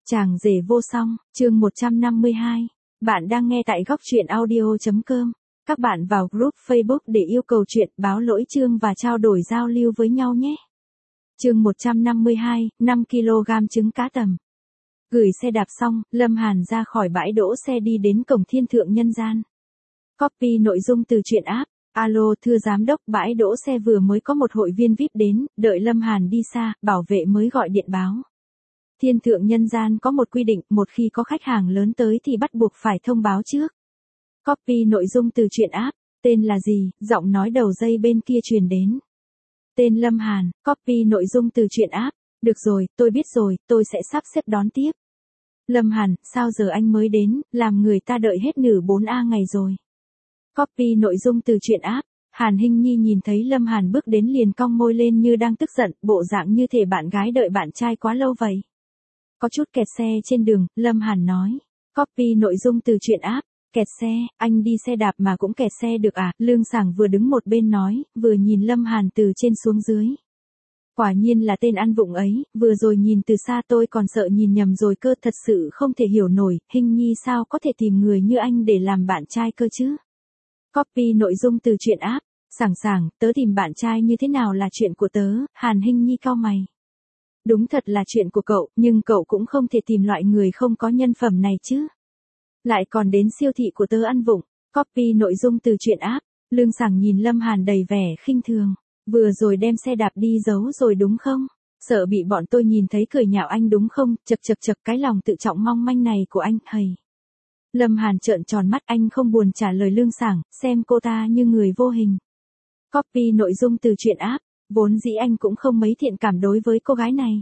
Chàng rể vô song, chương 152. Bạn đang nghe tại góc truyện audio.com. Các bạn vào group Facebook để yêu cầu chuyện, báo lỗi chương và trao đổi giao lưu với nhau nhé. Chương 152, 5 kg trứng cá tầm. Gửi xe đạp xong, Lâm Hàn ra khỏi bãi đỗ xe đi đến cổng Thiên Thượng Nhân Gian. Copy nội dung từ truyện app. Alo thưa giám đốc, bãi đỗ xe vừa mới có một hội viên VIP đến, đợi Lâm Hàn đi xa, bảo vệ mới gọi điện báo. Thiên Thượng Nhân Gian có một quy định, một khi có khách hàng lớn tới thì bắt buộc phải thông báo trước. Copy nội dung từ truyện app. Tên là gì? Giọng nói đầu dây bên kia truyền đến. Tên Lâm Hàn. Copy nội dung từ truyện app. Được rồi, tôi biết rồi, tôi sẽ sắp xếp đón tiếp. Lâm Hàn, sao giờ anh mới đến, làm người ta đợi hết nửa 4A ngày rồi. Copy nội dung từ truyện app. Hàn Hinh Nhi nhìn thấy Lâm Hàn bước đến liền cong môi lên như đang tức giận, bộ dạng như thể bạn gái đợi bạn trai quá lâu vậy. Có chút kẹt xe trên đường, Lâm Hàn nói. Copy nội dung từ truyện app. Kẹt xe, anh đi xe đạp mà cũng kẹt xe được à? Lương Sảng vừa đứng một bên nói, vừa nhìn Lâm Hàn từ trên xuống dưới. Quả nhiên là tên ăn vụng ấy, vừa rồi nhìn từ xa tôi còn sợ nhìn nhầm rồi cơ, thật sự không thể hiểu nổi, Hinh Nhi sao có thể tìm người như anh để làm bạn trai cơ chứ? Copy nội dung từ truyện app. Sảng, tớ tìm bạn trai như thế nào là chuyện của tớ, Hàn Hinh Nhi cau mày. Đúng thật là chuyện của cậu, nhưng cậu cũng không thể tìm loại người không có nhân phẩm này chứ. Lại còn đến siêu thị của tớ ăn vụng. Copy nội dung từ truyện app. Lương Sảng nhìn Lâm Hàn đầy vẻ khinh thường. Vừa rồi đem xe đạp đi giấu rồi đúng không? Sợ bị bọn tôi nhìn thấy cười nhạo anh đúng không? Chật cái lòng tự trọng mong manh này của anh, hầy. Lâm Hàn trợn tròn mắt, anh không buồn trả lời Lương Sảng, xem cô ta như người vô hình. Copy nội dung từ truyện app. Vốn dĩ anh cũng không mấy thiện cảm đối với cô gái này.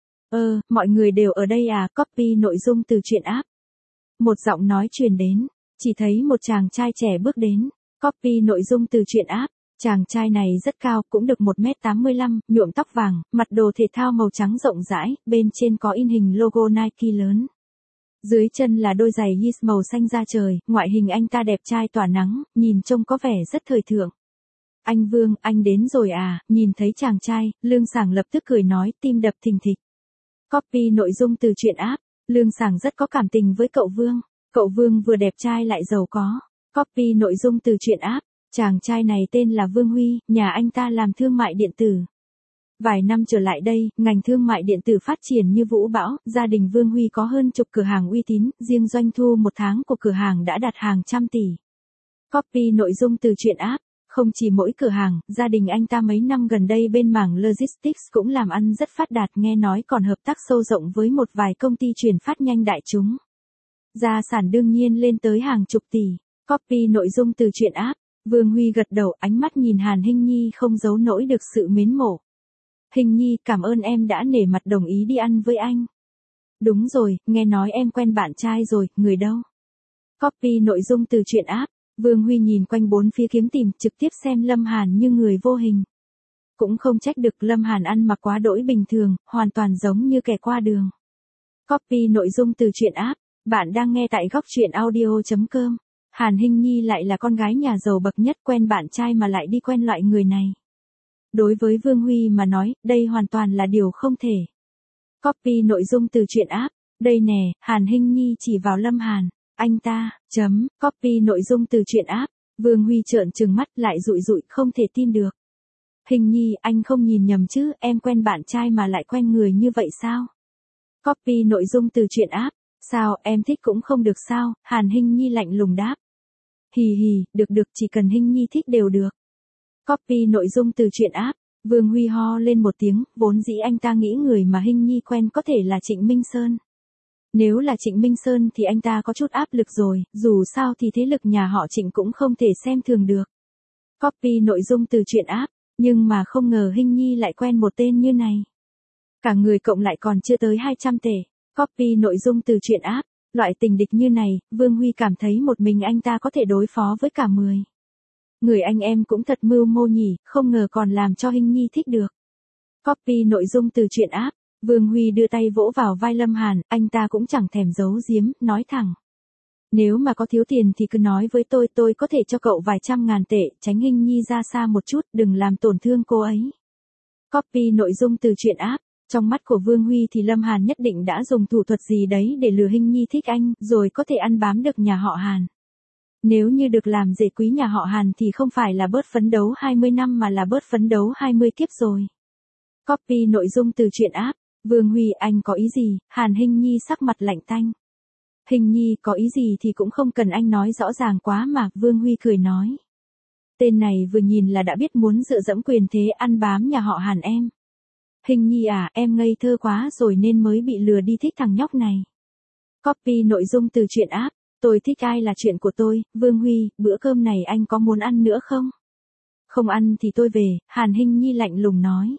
Mọi người đều ở đây à? Copy nội dung từ truyện app. Một giọng nói truyền đến, chỉ thấy một chàng trai trẻ bước đến. Copy nội dung từ truyện app. Chàng trai này rất cao, cũng được 1m85, nhuộm tóc vàng, mặc đồ thể thao màu trắng rộng rãi, bên trên có in hình logo Nike lớn. Dưới chân là đôi giày Yeezy màu xanh da trời, ngoại hình anh ta đẹp trai tỏa nắng, nhìn trông có vẻ rất thời thượng. Anh Vương, anh đến rồi à? Nhìn thấy chàng trai, Lương Sảng lập tức cười nói, tim đập thình thịch. Copy nội dung từ truyện app. Lương Sảng rất có cảm tình với cậu Vương. Cậu Vương vừa đẹp trai lại giàu có. Copy nội dung từ truyện app. Chàng trai này tên là Vương Huy, nhà anh ta làm thương mại điện tử. Vài năm trở lại đây, ngành thương mại điện tử phát triển như vũ bão, gia đình Vương Huy có hơn chục cửa hàng uy tín, riêng doanh thu một tháng của cửa hàng đã đạt hàng trăm tỷ. Copy nội dung từ truyện app. Không chỉ mỗi cửa hàng, gia đình anh ta mấy năm gần đây bên mảng logistics cũng làm ăn rất phát đạt, nghe nói còn hợp tác sâu rộng với một vài công ty chuyển phát nhanh đại chúng. Gia sản đương nhiên lên tới hàng chục tỷ. Copy nội dung từ truyện app. Vương Huy gật đầu, ánh mắt nhìn Hàn Hinh Nhi không giấu nổi được sự mến mộ. Hinh Nhi, cảm ơn em đã nể mặt đồng ý đi ăn với anh. Đúng rồi, nghe nói em quen bạn trai rồi, người đâu? Copy nội dung từ truyện app. Vương Huy nhìn quanh bốn phía kiếm tìm, trực tiếp xem Lâm Hàn như người vô hình. Cũng không trách được, Lâm Hàn ăn mặc quá đỗi bình thường, hoàn toàn giống như kẻ qua đường. Copy nội dung từ truyện app. Bạn đang nghe tại góc truyện audio.com. Hàn Hinh Nhi lại là con gái nhà giàu bậc nhất, quen bạn trai mà lại đi quen loại người này. Đối với Vương Huy mà nói, đây hoàn toàn là điều không thể. Copy nội dung từ truyện app. Đây nè, Hàn Hinh Nhi chỉ vào Lâm Hàn. Anh ta, copy nội dung từ truyện app. Vương Huy trợn trừng mắt lại rụi không thể tin được. Hinh Nhi, anh không nhìn nhầm chứ, em quen bạn trai mà lại quen người như vậy sao? Copy nội dung từ truyện app. Sao, em thích cũng không được sao? Hàn Hinh Nhi lạnh lùng đáp. Hì, được, chỉ cần Hinh Nhi thích đều được. Copy nội dung từ truyện app. Vương Huy ho lên một tiếng, vốn dĩ anh ta nghĩ người mà Hinh Nhi quen có thể là Trịnh Minh Sơn. Nếu là Trịnh Minh Sơn thì anh ta có chút áp lực rồi, dù sao thì thế lực nhà họ Trịnh cũng không thể xem thường được. Copy nội dung từ truyện app. Nhưng mà không ngờ Hinh Nhi lại quen một tên như này. Cả người cộng lại còn chưa tới 200 tệ. Copy nội dung từ truyện app. Loại tình địch như này, Vương Huy cảm thấy một mình anh ta có thể đối phó với cả 10. Người anh em cũng thật mưu mô nhỉ, không ngờ còn làm cho Hinh Nhi thích được. Copy nội dung từ truyện app. Vương Huy đưa tay vỗ vào vai Lâm Hàn, anh ta cũng chẳng thèm giấu giếm, nói thẳng. Nếu mà có thiếu tiền thì cứ nói với tôi có thể cho cậu vài trăm ngàn tệ, tránh Hinh Nhi ra xa một chút, đừng làm tổn thương cô ấy. Copy nội dung từ truyện app. Trong mắt của Vương Huy thì Lâm Hàn nhất định đã dùng thủ thuật gì đấy để lừa Hinh Nhi thích anh, rồi có thể ăn bám được nhà họ Hàn. Nếu như được làm rể quý nhà họ Hàn thì không phải là bớt phấn đấu 20 năm mà là bớt phấn đấu 20 kiếp rồi. Copy nội dung từ truyện app. Vương Huy, anh có ý gì? Hàn Hinh Nhi sắc mặt lạnh tanh. Hinh Nhi có ý gì thì cũng không cần anh nói rõ ràng quá mà, Vương Huy cười nói. Tên này vừa nhìn là đã biết muốn dựa dẫm quyền thế ăn bám nhà họ Hàn em. Hinh Nhi à, em ngây thơ quá rồi nên mới bị lừa đi thích thằng nhóc này. Copy nội dung từ truyện app. Tôi thích ai là chuyện của tôi, Vương Huy, bữa cơm này anh có muốn ăn nữa không? Không ăn thì tôi về, Hàn Hinh Nhi lạnh lùng nói.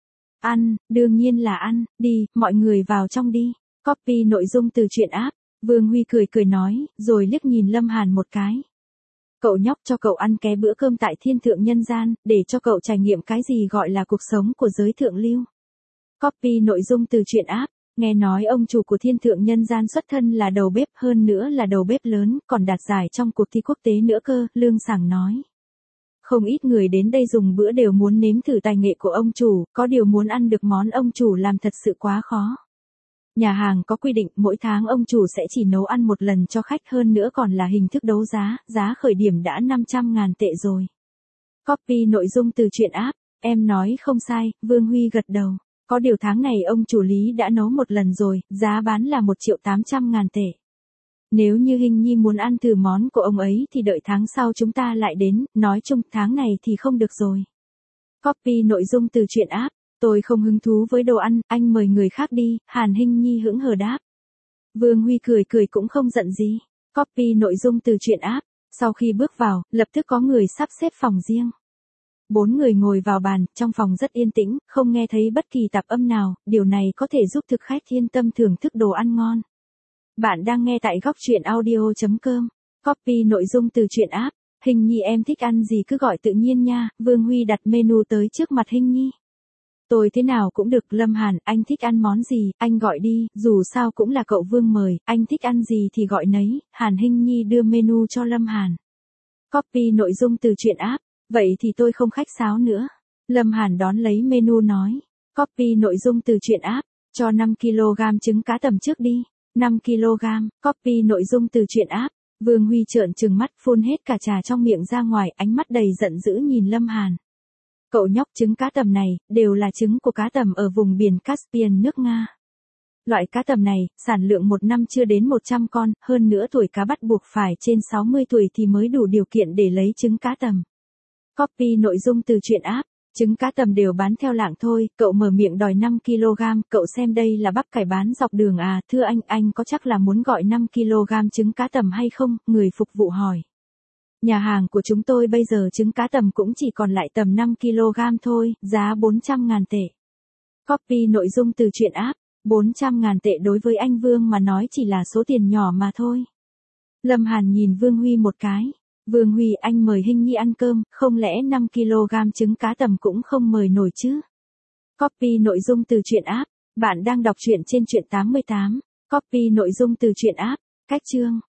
Ăn, đương nhiên là ăn, đi, mọi người vào trong đi. Copy nội dung từ truyện app. Vương Huy cười cười nói, rồi liếc nhìn Lâm Hàn một cái. Cậu nhóc, cho cậu ăn ké bữa cơm tại thiên thượng nhân gian, để cho cậu trải nghiệm cái gì gọi là cuộc sống của giới thượng lưu. Copy nội dung từ truyện app. Nghe nói ông chủ của thiên thượng nhân gian xuất thân là đầu bếp, hơn nữa là đầu bếp lớn, còn đạt giải trong cuộc thi quốc tế nữa cơ, Lương Sảng nói. Không ít người đến đây dùng bữa đều muốn nếm thử tài nghệ của ông chủ, có điều muốn ăn được món ông chủ làm thật sự quá khó. Nhà hàng có quy định mỗi tháng ông chủ sẽ chỉ nấu ăn một lần cho khách, hơn nữa còn là hình thức đấu giá, giá khởi điểm đã 500.000 tệ rồi. Copy nội dung từ truyện app. Em nói không sai, Vương Huy gật đầu. Có điều tháng này ông chủ Lý đã nấu một lần rồi, giá bán là 1.800.000 tệ. Nếu như Hinh Nhi muốn ăn thử món của ông ấy thì đợi tháng sau chúng ta lại đến, nói chung tháng này thì không được rồi. Copy nội dung từ truyện app. Tôi không hứng thú với đồ ăn, anh mời người khác đi, Hàn Hinh Nhi hững hờ đáp. Vương Huy cười cười cũng không giận gì. Copy nội dung từ truyện app. Sau khi bước vào, lập tức có người sắp xếp phòng riêng. 4 người ngồi vào bàn, trong phòng rất yên tĩnh, không nghe thấy bất kỳ tạp âm nào, điều này có thể giúp thực khách yên tâm thưởng thức đồ ăn ngon. Bạn đang nghe tại góc truyện audio.com. Copy nội dung từ truyện app. Hinh Nhi em thích ăn gì cứ gọi tự nhiên nha, Vương Huy đặt menu tới trước mặt Hinh Nhi. Tôi thế nào cũng được, Lâm Hàn, anh thích ăn món gì, anh gọi đi, dù sao cũng là cậu Vương mời, anh thích ăn gì thì gọi nấy, Hàn Hinh Nhi đưa menu cho Lâm Hàn. Copy nội dung từ truyện app. Vậy thì tôi không khách sáo nữa. Lâm Hàn đón lấy menu nói. Copy nội dung từ truyện app. Cho 5kg trứng cá tầm trước đi. 5kg. Copy nội dung từ truyện app. Vương Huy trợn trừng mắt, phun hết cả trà trong miệng ra ngoài, ánh mắt đầy giận dữ nhìn Lâm Hàn. Cậu nhóc, trứng cá tầm này, đều là trứng của cá tầm ở vùng biển Caspian nước Nga. Loại cá tầm này, sản lượng một năm chưa đến 100 con, hơn nữa tuổi cá bắt buộc phải trên 60 tuổi thì mới đủ điều kiện để lấy trứng cá tầm. Copy nội dung từ truyện app. Trứng cá tầm đều bán theo lạng thôi, cậu mở miệng đòi 5kg, cậu xem đây là bắp cải bán dọc đường à, thưa anh có chắc là muốn gọi 5kg trứng cá tầm hay không, người phục vụ hỏi. Nhà hàng của chúng tôi bây giờ trứng cá tầm cũng chỉ còn lại tầm 5kg thôi, giá 400.000 tệ. Copy nội dung từ truyện app. 400.000 tệ đối với anh Vương mà nói chỉ là số tiền nhỏ mà thôi. Lâm Hàn nhìn Vương Huy một cái. Vương Huy, anh mời Hinh Nhi ăn cơm, không lẽ 5kg trứng cá tầm cũng không mời nổi chứ? Copy nội dung từ truyện app. Bạn đang đọc truyện trên truyện 88. Copy nội dung từ truyện app. Cách chương.